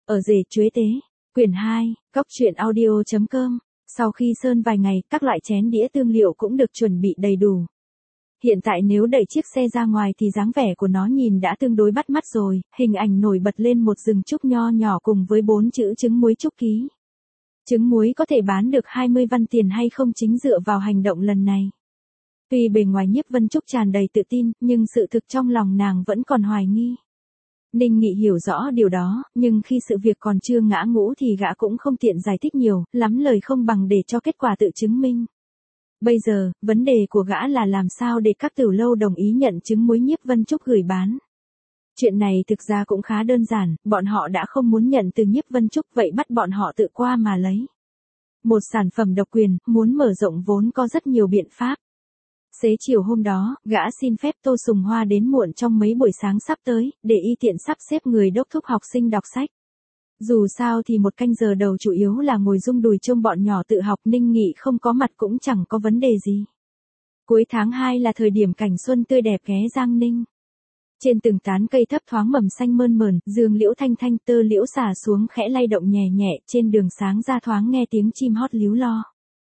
Ở rể chuế tế. Quyển 2, Cóc truyện audio.com. Sau khi sơn vài ngày, các loại chén đĩa tương liệu cũng được chuẩn bị đầy đủ. Hiện tại nếu đẩy chiếc xe ra ngoài thì dáng vẻ của nó nhìn đã tương đối bắt mắt rồi, hình ảnh nổi bật lên một rừng trúc nho nhỏ cùng với 4 chữ trứng muối trúc ký. Trứng muối có thể bán được 20 văn tiền hay không chính dựa vào hành động lần này. Tuy bề ngoài Nhiếp Vân Trúc tràn đầy tự tin, nhưng sự thực trong lòng nàng vẫn còn hoài nghi. Ninh Nghị hiểu rõ điều đó, nhưng khi sự việc còn chưa ngã ngũ thì gã cũng không tiện giải thích nhiều, lắm lời không bằng để cho kết quả tự chứng minh. Bây giờ, vấn đề của gã là làm sao để các tiểu lâu đồng ý nhận trứng muối Nhiếp Vân Trúc gửi bán. Chuyện này thực ra cũng khá đơn giản, bọn họ đã không muốn nhận từ Nhiếp Vân Trúc vậy bắt bọn họ tự qua mà lấy. Một sản phẩm độc quyền, muốn mở rộng vốn có rất nhiều biện pháp. Xế chiều hôm đó, gã xin phép Tô Sùng Hoa đến muộn trong mấy buổi sáng sắp tới, để y tiện sắp xếp người đốc thúc học sinh đọc sách. Dù sao thì một canh giờ đầu chủ yếu là ngồi rung đùi trông bọn nhỏ tự học, Ninh Nghị không có mặt cũng chẳng có vấn đề gì. Cuối tháng 2 là thời điểm cảnh xuân tươi đẹp ghé Giang Ninh. Trên từng tán cây thấp thoáng mầm xanh mơn mởn, dương liễu thanh thanh, tơ liễu xả xuống khẽ lay động nhẹ nhẹ, trên đường sáng ra thoáng nghe tiếng chim hót líu lo.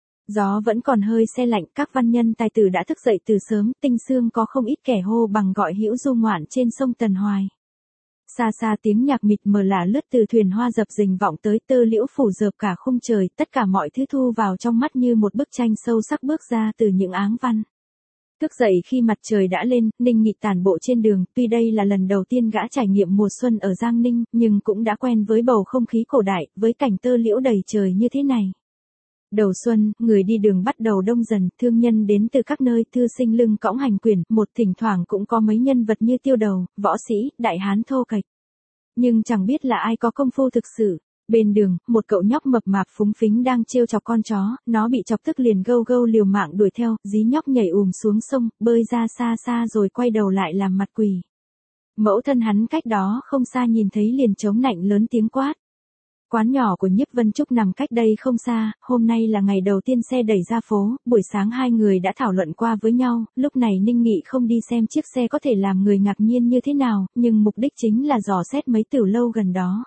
Gió vẫn còn hơi se lạnh, các văn nhân tài tử đã thức dậy từ sớm, tinh sương có không ít kẻ hô bằng gọi hữu du ngoạn trên sông Tần Hoài. Xa xa tiếng nhạc mịt mờ lả lướt từ thuyền hoa dập dình vọng tới, tơ liễu phủ dợp cả khung trời, tất cả mọi thứ thu vào trong mắt như một bức tranh sâu sắc bước ra từ những áng văn. Thức dậy khi mặt trời đã lên, Ninh Nghị tản bộ trên đường, tuy đây là lần đầu tiên gã trải nghiệm mùa xuân ở Giang Ninh, nhưng cũng đã quen với bầu không khí cổ đại, với cảnh tơ liễu đầy trời như thế này. Đầu xuân, người đi đường bắt đầu đông dần, thương nhân đến từ các nơi, thư sinh lưng cõng hành quyển, một thỉnh thoảng cũng có mấy nhân vật như tiêu đầu, võ sĩ, đại hán thô kệch. Nhưng chẳng biết là ai có công phu thực sự. Bên đường, một cậu nhóc mập mạp phúng phính đang trêu chọc con chó, nó bị chọc tức liền gâu gâu liều mạng đuổi theo, dí nhóc nhảy xuống sông, bơi ra xa xa rồi quay đầu lại làm mặt quỷ. Mẫu thân hắn cách đó không xa nhìn thấy liền chống nạnh lớn tiếng quát. Quán nhỏ của Nhiếp Vân Trúc nằm cách đây không xa, hôm nay là ngày đầu tiên xe đẩy ra phố, buổi sáng hai người đã thảo luận qua với nhau, lúc này Ninh Nghị không đi xem chiếc xe có thể làm người ngạc nhiên như thế nào, nhưng mục đích chính là dò xét mấy tiểu lâu gần đó.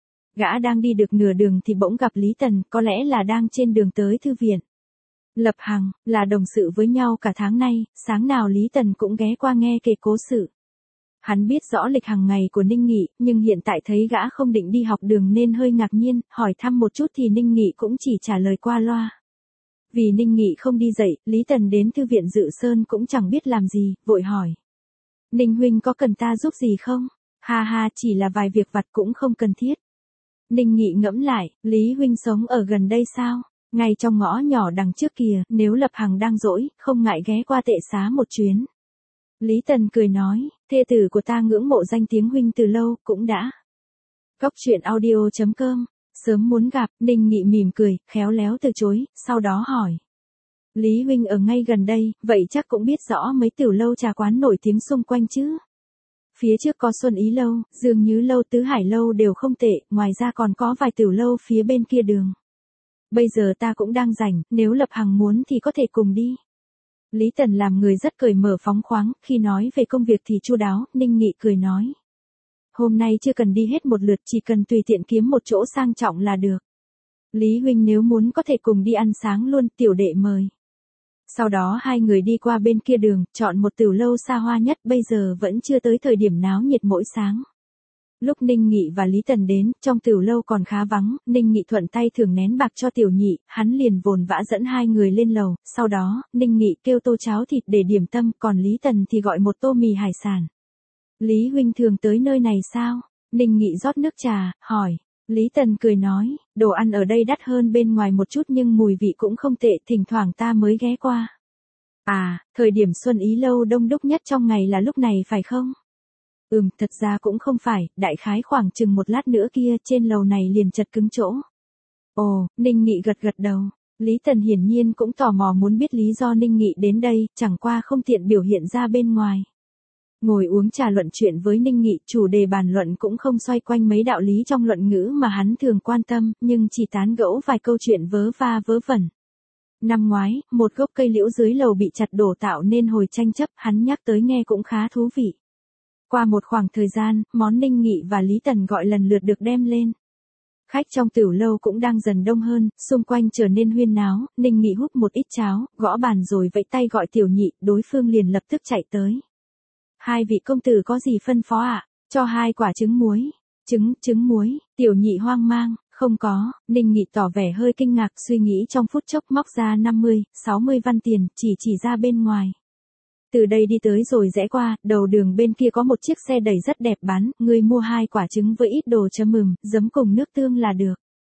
Gã đang đi được nửa đường thì bỗng gặp Lý Tần, có lẽ là đang trên đường tới thư viện. Lập Hằng, là đồng sự với nhau cả tháng nay, sáng nào Lý Tần cũng ghé qua nghe kể cố sự. Hắn biết rõ lịch hàng ngày của Ninh Nghị, nhưng hiện tại thấy gã không định đi học đường nên hơi ngạc nhiên, hỏi thăm một chút thì Ninh Nghị cũng chỉ trả lời qua loa. Vì Ninh Nghị không đi dậy, Lý Tần đến thư viện Dự Sơn cũng chẳng biết làm gì, vội hỏi. Ninh huynh có cần ta giúp gì không? Ha ha, chỉ là vài việc vặt cũng không cần thiết. Ninh Nghị ngẫm lại, Lý huynh sống ở gần đây sao? Ngay trong ngõ nhỏ đằng trước kìa, nếu Lập Hằng đang rỗi, không ngại ghé qua tệ xá một chuyến. Lý Tần cười nói, thê tử của ta ngưỡng mộ danh tiếng huynh từ lâu, cũng đã. Cóc truyện audio.com, sớm muốn gặp, Ninh Nghị mỉm cười, khéo léo từ chối, sau đó hỏi. Lý huynh ở ngay gần đây, vậy chắc cũng biết rõ mấy tiểu lâu trà quán nổi tiếng xung quanh chứ. Phía trước có Xuân Ý Lâu, Dương Nhứ Lâu, Tứ Hải Lâu đều không tệ, ngoài ra còn có vài tiểu lâu phía bên kia đường. Bây giờ ta cũng đang rảnh, nếu Lập Hằng muốn thì có thể cùng đi. Lý Tần làm người rất cởi mở phóng khoáng, khi nói về công việc thì chu đáo, Ninh Nghị cười nói. Hôm nay chưa cần đi hết một lượt, chỉ cần tùy tiện kiếm một chỗ sang trọng là được. Lý huynh nếu muốn có thể cùng đi ăn sáng luôn, tiểu đệ mời. Sau đó hai người đi qua bên kia đường, chọn một tiểu lâu xa hoa nhất, bây giờ vẫn chưa tới thời điểm náo nhiệt mỗi sáng. Lúc Ninh Nghị và Lý Tần đến, trong tiểu lâu còn khá vắng, Ninh Nghị thuận tay thưởng nén bạc cho tiểu nhị, hắn liền vồn vã dẫn hai người lên lầu, sau đó, Ninh Nghị kêu tô cháo thịt để điểm tâm, còn Lý Tần thì gọi một tô mì hải sản. Lý huynh thường tới nơi này sao? Ninh Nghị rót nước trà, hỏi. Lý Tần cười nói, đồ ăn ở đây đắt hơn bên ngoài một chút nhưng mùi vị cũng không tệ, thỉnh thoảng ta mới ghé qua. À, thời điểm Xuân Ý Lâu đông đúc nhất trong ngày là lúc này phải không? Thật ra cũng không phải, đại khái khoảng chừng một lát nữa kia trên lầu này liền chật cứng chỗ. Ồ, Ninh Nghị gật đầu. Lý Tần hiển nhiên cũng tò mò muốn biết lý do Ninh Nghị đến đây, chẳng qua không tiện biểu hiện ra bên ngoài. Ngồi uống trà luận chuyện với Ninh Nghị, chủ đề bàn luận cũng không xoay quanh mấy đạo lý trong luận ngữ mà hắn thường quan tâm, nhưng chỉ tán gẫu vài câu chuyện vớ va vớ vẩn. Năm ngoái, một gốc cây liễu dưới lầu bị chặt đổ tạo nên hồi tranh chấp, hắn nhắc tới nghe cũng khá thú vị. Qua một khoảng thời gian, món Ninh Nghị và Lý Tần gọi lần lượt được đem lên. Khách trong tiểu lâu cũng đang dần đông hơn, xung quanh trở nên huyên náo, Ninh Nghị hút một ít cháo, gõ bàn rồi vẫy tay gọi Tiểu Nhị, đối phương liền lập tức chạy tới. Hai vị công tử có gì phân phó ạ? Cho 2 quả trứng muối. Trứng muối, Tiểu Nhị hoang mang, không có, Ninh Nghị tỏ vẻ hơi kinh ngạc, suy nghĩ trong phút chốc móc ra 50, 60 văn tiền, chỉ ra bên ngoài. Từ đây đi tới rồi rẽ qua, đầu đường bên kia có một chiếc xe đẩy rất đẹp bán, ngươi mua 2 quả trứng với ít đồ chấm mừng, giấm cùng nước tương là được.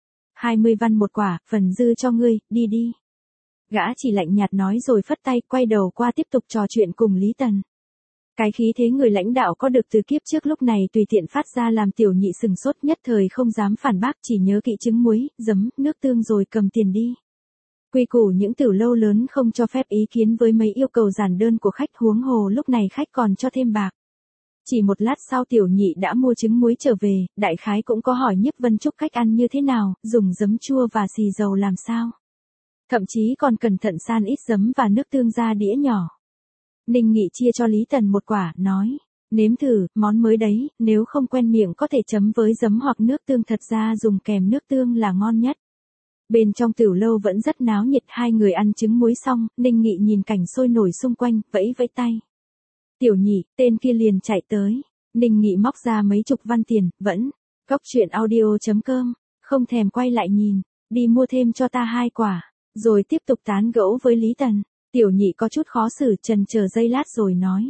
20 văn một quả, phần dư cho ngươi, đi. Gã chỉ lạnh nhạt nói rồi phất tay, quay đầu qua tiếp tục trò chuyện cùng Lý Tần. Cái khí thế người lãnh đạo có được từ kiếp trước lúc này tùy tiện phát ra làm Tiểu Nhị sừng sốt, nhất thời không dám phản bác, chỉ nhớ kỹ trứng muối, giấm, nước tương rồi cầm tiền đi. Quy củ những tiểu lâu lớn không cho phép ý kiến với mấy yêu cầu giản đơn của khách, huống hồ lúc này khách còn cho thêm bạc. Chỉ một lát sau Tiểu Nhị đã mua trứng muối trở về, đại khái cũng có hỏi Nhiếp Vân Trúc cách ăn như thế nào, dùng giấm chua và xì dầu làm sao. Thậm chí còn cẩn thận san ít giấm và nước tương ra đĩa nhỏ. Ninh Nghị chia cho Lý Tần 1 quả, nói, nếm thử, món mới đấy, nếu không quen miệng có thể chấm với giấm hoặc nước tương, thật ra dùng kèm nước tương là ngon nhất. Bên trong tiểu lâu vẫn rất náo nhiệt, 2 người ăn trứng muối xong, Ninh Nghị nhìn cảnh sôi nổi xung quanh, vẫy tay. Tiểu Nhị, tên kia liền chạy tới. Ninh Nghị móc ra mấy chục văn tiền, vẫn. Cóc.audio.com, không thèm quay lại nhìn, đi mua thêm cho ta 2 quả, rồi tiếp tục tán gẫu với Lý Tần. Tiểu Nhị có chút khó xử, chần chờ giây lát rồi nói.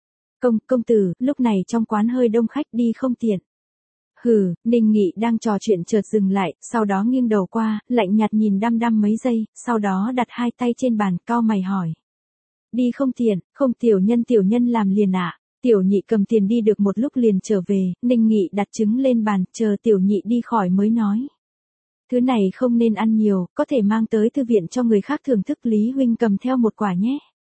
Công tử, lúc này trong quán hơi đông khách, đi không tiện. Hừ, Ninh Nghị đang trò chuyện chợt dừng lại, sau đó nghiêng đầu qua, lạnh nhạt nhìn đăm mấy giây, sau đó đặt 2 tay trên bàn, cau mày hỏi. Đi không tiện, không tiểu nhân làm liền ạ. Tiểu Nhị cầm tiền đi được một lúc liền trở về, Ninh Nghị đặt trứng lên bàn, chờ Tiểu Nhị đi khỏi mới nói. Thứ này không nên ăn nhiều, có thể mang tới thư viện cho người khác thưởng thức, Lý huynh cầm theo 1 quả nhé.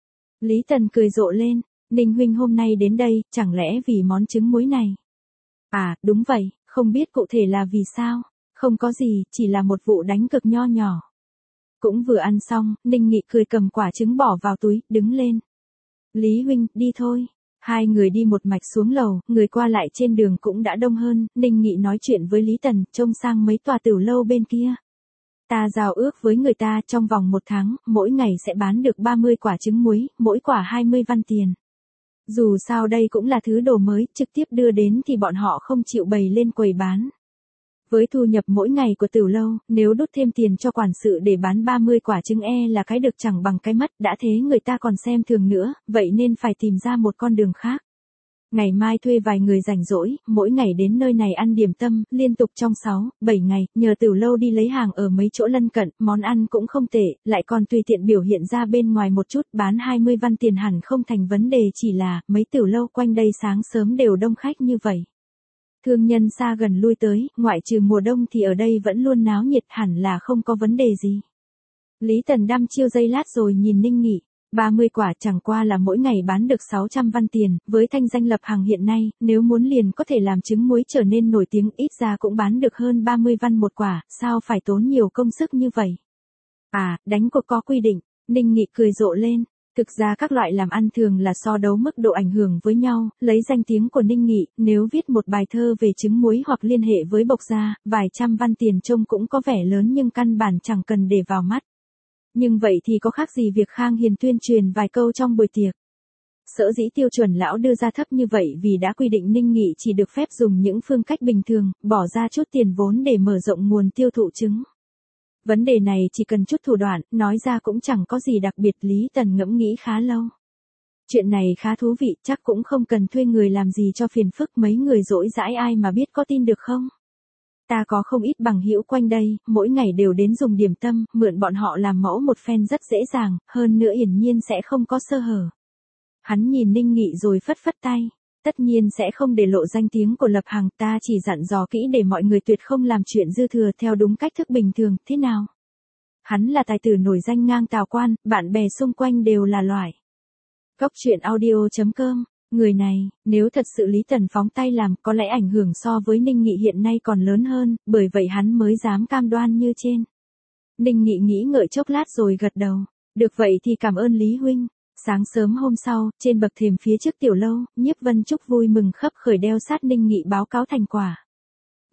Lý Tần cười rộ lên, Ninh huynh hôm nay đến đây, chẳng lẽ vì món trứng muối này? À, đúng vậy, không biết cụ thể là vì sao, không có gì, chỉ là một vụ đánh cược nho nhỏ. Cũng vừa ăn xong, Ninh Nghị cười cầm quả trứng bỏ vào túi, đứng lên. Lý huynh, đi thôi. 2 người đi một mạch xuống lầu, người qua lại trên đường cũng đã đông hơn, Ninh Nghị nói chuyện với Lý Tần, trông sang mấy tòa tiểu lâu bên kia. Ta giao ước với người ta trong vòng 1 tháng, mỗi ngày sẽ bán được 30 quả trứng muối, mỗi quả 20 văn tiền. Dù sao đây cũng là thứ đồ mới, trực tiếp đưa đến thì bọn họ không chịu bày lên quầy bán. Với thu nhập mỗi ngày của tiểu lâu, nếu đút thêm tiền cho quản sự để bán 30 quả trứng là cái được chẳng bằng cái mất, đã thế người ta còn xem thường nữa, vậy nên phải tìm ra một con đường khác. Ngày mai thuê vài người rảnh rỗi, mỗi ngày đến nơi này ăn điểm tâm, liên tục trong 6, 7 ngày, nhờ tiểu lâu đi lấy hàng ở mấy chỗ lân cận, món ăn cũng không tệ, lại còn tùy tiện biểu hiện ra bên ngoài một chút, bán 20 văn tiền hẳn không thành vấn đề, chỉ là, mấy tiểu lâu quanh đây sáng sớm đều đông khách như vậy. Thương nhân xa gần lui tới, ngoại trừ mùa đông thì ở đây vẫn luôn náo nhiệt, hẳn là không có vấn đề gì. Lý Tần đăm chiêu giây lát rồi nhìn Ninh Nghị. 30 quả chẳng qua là mỗi ngày bán được 600 văn tiền, với thanh danh lập hàng hiện nay, nếu muốn liền có thể làm trứng muối trở nên nổi tiếng, ít ra cũng bán được hơn 30 văn một quả, sao phải tốn nhiều công sức như vậy? À, đánh cuộc có quy định, Ninh Nghị cười rộ lên. Thực ra các loại làm ăn thường là so đấu mức độ ảnh hưởng với nhau, lấy danh tiếng của Ninh Nghị, nếu viết một bài thơ về trứng muối hoặc liên hệ với Bộc Gia, vài trăm văn tiền trông cũng có vẻ lớn nhưng căn bản chẳng cần để vào mắt. Nhưng vậy thì có khác gì việc Khang Hiền tuyên truyền vài câu trong buổi tiệc. Sở dĩ tiêu chuẩn lão đưa ra thấp như vậy vì đã quy định Ninh Nghị chỉ được phép dùng những phương cách bình thường, bỏ ra chút tiền vốn để mở rộng nguồn tiêu thụ trứng. Vấn đề này chỉ cần chút thủ đoạn, nói ra cũng chẳng có gì đặc biệt, Lý Tần ngẫm nghĩ khá lâu. Chuyện này khá thú vị, chắc cũng không cần thuê người làm gì cho phiền phức, mấy người dỗi dãi ai mà biết có tin được không? Ta có không ít bằng hữu quanh đây, mỗi ngày đều đến dùng điểm tâm, mượn bọn họ làm mẫu một phen rất dễ dàng, hơn nữa hiển nhiên sẽ không có sơ hở. Hắn nhìn Ninh Nghị rồi phất tay. Tất nhiên sẽ không để lộ danh tiếng của Lập Hằng, ta chỉ dặn dò kỹ để mọi người tuyệt không làm chuyện dư thừa theo đúng cách thức bình thường, thế nào? Hắn là tài tử nổi danh ngang tào quan, bạn bè xung quanh đều là loại. Cóc.audio.com, người này, nếu thật sự Lý Tần phóng tay làm, có lẽ ảnh hưởng so với Ninh Nghị hiện nay còn lớn hơn, bởi vậy hắn mới dám cam đoan như trên. Ninh Nghị nghĩ ngợi chốc lát rồi gật đầu, được vậy thì cảm ơn Lý huynh. Sáng sớm hôm sau, trên bậc thềm phía trước tiểu lâu, Nhiếp Vân Trúc vui mừng khấp khởi đeo sát Ninh Nghị báo cáo thành quả.